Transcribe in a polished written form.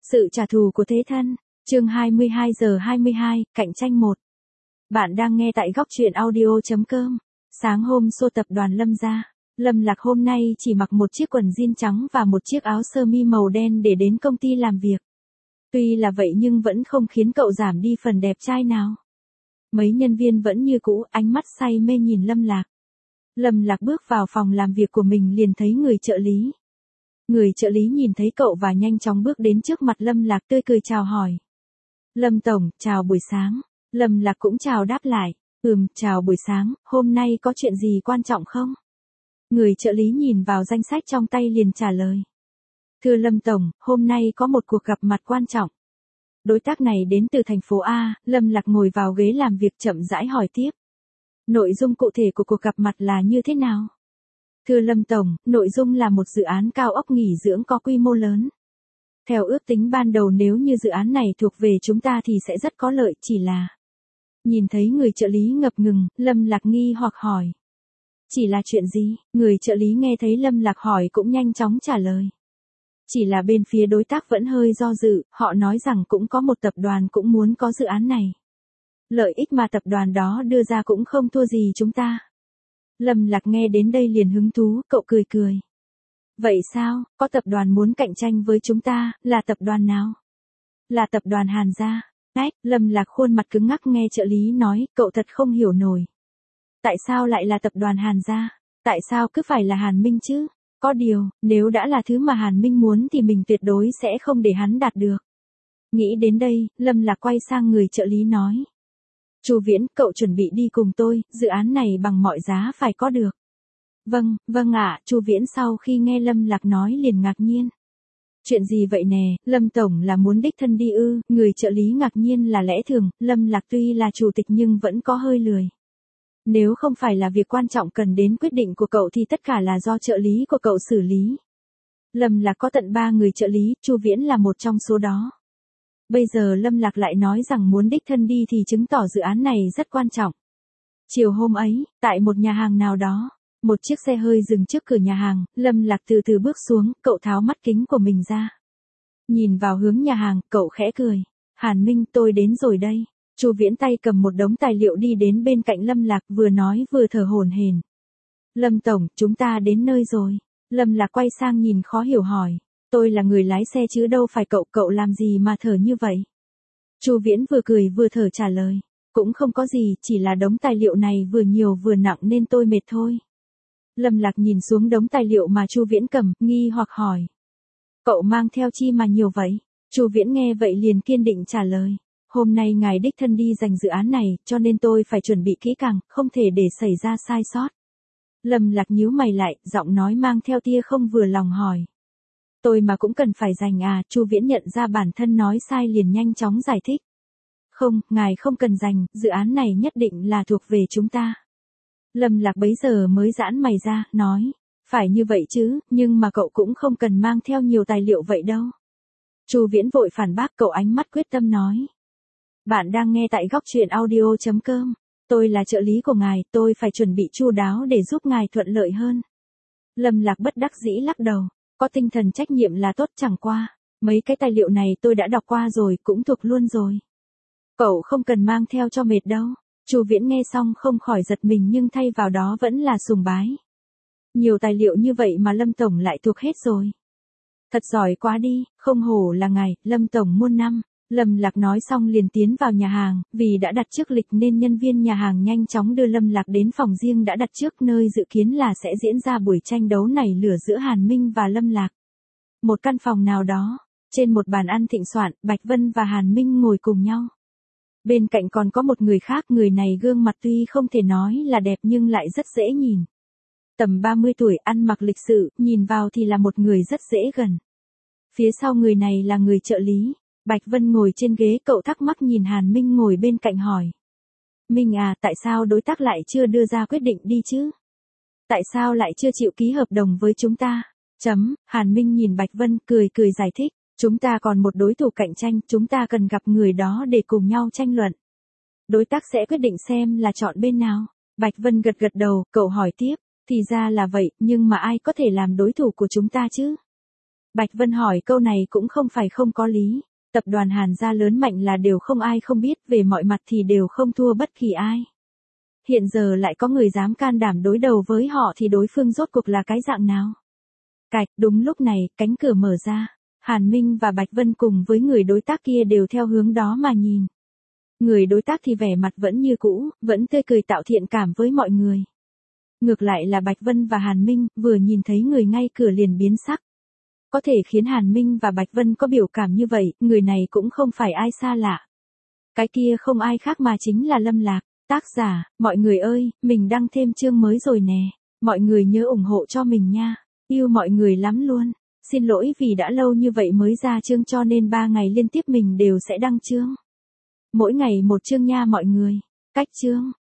Sự trả thù của thế thân, chương 22 giờ 22, cạnh tranh 1. Bạn đang nghe tại góc truyện audio.com. Sáng hôm xô tập đoàn Lâm ra, Lâm Lạc hôm nay chỉ mặc một chiếc quần jean trắng và một chiếc áo sơ mi màu đen để đến công ty làm việc. Tuy là vậy nhưng vẫn không khiến cậu giảm đi phần đẹp trai nào. Mấy nhân viên vẫn như cũ, ánh mắt say mê nhìn Lâm Lạc. Lâm Lạc bước vào phòng làm việc của mình liền thấy người trợ lý. Người trợ lý nhìn thấy cậu và nhanh chóng bước đến trước mặt Lâm Lạc tươi cười chào hỏi. Lâm Tổng, chào buổi sáng. Lâm Lạc cũng chào đáp lại. Chào buổi sáng, hôm nay có chuyện gì quan trọng không? Người trợ lý nhìn vào danh sách trong tay liền trả lời. Thưa Lâm Tổng, hôm nay có một cuộc gặp mặt quan trọng. Đối tác này đến từ thành phố A, Lâm Lạc ngồi vào ghế làm việc chậm rãi hỏi tiếp. Nội dung cụ thể của cuộc gặp mặt là như thế nào? Thưa Lâm Tổng, nội dung là một dự án cao ốc nghỉ dưỡng có quy mô lớn. Theo ước tính ban đầu nếu như dự án này thuộc về chúng ta thì sẽ rất có lợi, chỉ là... Nhìn thấy người trợ lý ngập ngừng, Lâm Lạc nghi hoặc hỏi. Chỉ là chuyện gì? Người trợ lý nghe thấy Lâm Lạc hỏi cũng nhanh chóng trả lời. Chỉ là bên phía đối tác vẫn hơi do dự, họ nói rằng cũng có một tập đoàn cũng muốn có dự án này. Lợi ích mà tập đoàn đó đưa ra cũng không thua gì chúng ta. Lâm Lạc nghe đến đây liền hứng thú, cậu cười cười. Vậy sao, có tập đoàn muốn cạnh tranh với chúng ta, là tập đoàn nào? Là tập đoàn Hàn gia. Lâm Lạc khuôn mặt cứng ngắc nghe trợ lý nói, cậu thật không hiểu nổi. Tại sao lại là tập đoàn Hàn gia? Tại sao cứ phải là Hàn Minh chứ? Có điều, nếu đã là thứ mà Hàn Minh muốn thì mình tuyệt đối sẽ không để hắn đạt được. Nghĩ đến đây, Lâm Lạc quay sang người trợ lý nói. Chu Viễn, cậu chuẩn bị đi cùng tôi, dự án này bằng mọi giá phải có được. Vâng ạ, Chu Viễn sau khi nghe Lâm Lạc nói liền ngạc nhiên. Chuyện gì vậy nè, Lâm Tổng là muốn đích thân đi ư? Người trợ lý ngạc nhiên là lẽ thường, Lâm Lạc tuy là chủ tịch nhưng vẫn có hơi lười. Nếu không phải là việc quan trọng cần đến quyết định của cậu thì tất cả là do trợ lý của cậu xử lý. Lâm Lạc có tận 3 người trợ lý, Chu Viễn là một trong số đó. Bây giờ Lâm Lạc lại nói rằng muốn đích thân đi thì chứng tỏ dự án này rất quan trọng. Chiều hôm ấy, tại một nhà hàng nào đó, một chiếc xe hơi dừng trước cửa nhà hàng, Lâm Lạc từ từ bước xuống, cậu tháo mắt kính của mình ra. Nhìn vào hướng nhà hàng, cậu khẽ cười. Hàn Minh, tôi đến rồi đây. Chu Viễn tay cầm một đống tài liệu đi đến bên cạnh Lâm Lạc vừa nói vừa thở hổn hển. Lâm Tổng, chúng ta đến nơi rồi. Lâm Lạc quay sang nhìn khó hiểu hỏi. Tôi là người lái xe chứ đâu phải cậu làm gì mà thở như vậy? Chu Viễn vừa cười vừa thở trả lời. Cũng không có gì, chỉ là đống tài liệu này vừa nhiều vừa nặng nên tôi mệt thôi. Lâm Lạc nhìn xuống đống tài liệu mà Chu Viễn cầm, nghi hoặc hỏi. Cậu mang theo chi mà nhiều vậy? Chu Viễn nghe vậy liền kiên định trả lời. Hôm nay ngài đích thân đi giành dự án này, cho nên tôi phải chuẩn bị kỹ càng, không thể để xảy ra sai sót. Lâm Lạc nhíu mày lại, giọng nói mang theo tia không vừa lòng hỏi. Tôi mà cũng cần phải giành à? Chu Viễn nhận ra bản thân nói sai liền nhanh chóng giải thích. Không, ngài không cần giành, dự án này nhất định là thuộc về chúng ta. Lâm Lạc bấy giờ mới giãn mày ra, nói. Phải như vậy chứ, nhưng mà cậu cũng không cần mang theo nhiều tài liệu vậy đâu. Chu Viễn vội phản bác, cậu ánh mắt quyết tâm nói. Bạn đang nghe tại góc truyện audio.com. Tôi là trợ lý của ngài, tôi phải chuẩn bị chu đáo để giúp ngài thuận lợi hơn. Lâm Lạc bất đắc dĩ lắc đầu. Có tinh thần trách nhiệm là tốt, chẳng qua. Mấy cái tài liệu này tôi đã đọc qua rồi, cũng thuộc luôn rồi. Cậu không cần mang theo cho mệt đâu. Chu Viễn nghe xong không khỏi giật mình nhưng thay vào đó vẫn là sùng bái. Nhiều tài liệu như vậy mà Lâm Tổng lại thuộc hết rồi. Thật giỏi quá đi, không hổ là ngài, Lâm Tổng muôn năm. Lâm Lạc nói xong liền tiến vào nhà hàng, vì đã đặt trước lịch nên nhân viên nhà hàng nhanh chóng đưa Lâm Lạc đến phòng riêng đã đặt trước nơi dự kiến là sẽ diễn ra buổi tranh đấu nảy lửa giữa Hàn Minh và Lâm Lạc. Một căn phòng nào đó, trên một bàn ăn thịnh soạn, Bạch Vân và Hàn Minh ngồi cùng nhau. Bên cạnh còn có một người khác, người này gương mặt tuy không thể nói là đẹp nhưng lại rất dễ nhìn. Tầm 30 tuổi, ăn mặc lịch sự, nhìn vào thì là một người rất dễ gần. Phía sau người này là người trợ lý. Bạch Vân ngồi trên ghế, cậu thắc mắc nhìn Hàn Minh ngồi bên cạnh hỏi. Minh à, tại sao đối tác lại chưa đưa ra quyết định đi chứ? Tại sao lại chưa chịu ký hợp đồng với chúng ta? Hàn Minh nhìn Bạch Vân cười giải thích. Chúng ta còn một đối thủ cạnh tranh, chúng ta cần gặp người đó để cùng nhau tranh luận. Đối tác sẽ quyết định xem là chọn bên nào. Bạch Vân gật đầu, cậu hỏi tiếp. Thì ra là vậy, nhưng mà ai có thể làm đối thủ của chúng ta chứ? Bạch Vân hỏi câu này cũng không phải không có lý. Tập đoàn Hàn gia lớn mạnh là đều không ai không biết, về mọi mặt thì đều không thua bất kỳ ai. Hiện giờ lại có người dám can đảm đối đầu với họ thì đối phương rốt cuộc là cái dạng nào? Cạch, đúng lúc này, cánh cửa mở ra. Hàn Minh và Bạch Vân cùng với người đối tác kia đều theo hướng đó mà nhìn. Người đối tác thì vẻ mặt vẫn như cũ, vẫn tươi cười tạo thiện cảm với mọi người. Ngược lại là Bạch Vân và Hàn Minh, vừa nhìn thấy người ngay cửa liền biến sắc. Có thể khiến Hàn Minh và Bạch Vân có biểu cảm như vậy, người này cũng không phải ai xa lạ. Cái kia không ai khác mà chính là Lâm Lạc. Tác giả, mọi người ơi, mình đăng thêm chương mới rồi nè. Mọi người nhớ ủng hộ cho mình nha. Yêu mọi người lắm luôn. Xin lỗi vì đã lâu như vậy mới ra chương cho nên 3 ngày liên tiếp mình đều sẽ đăng chương. Mỗi ngày một chương nha mọi người. Cách chương.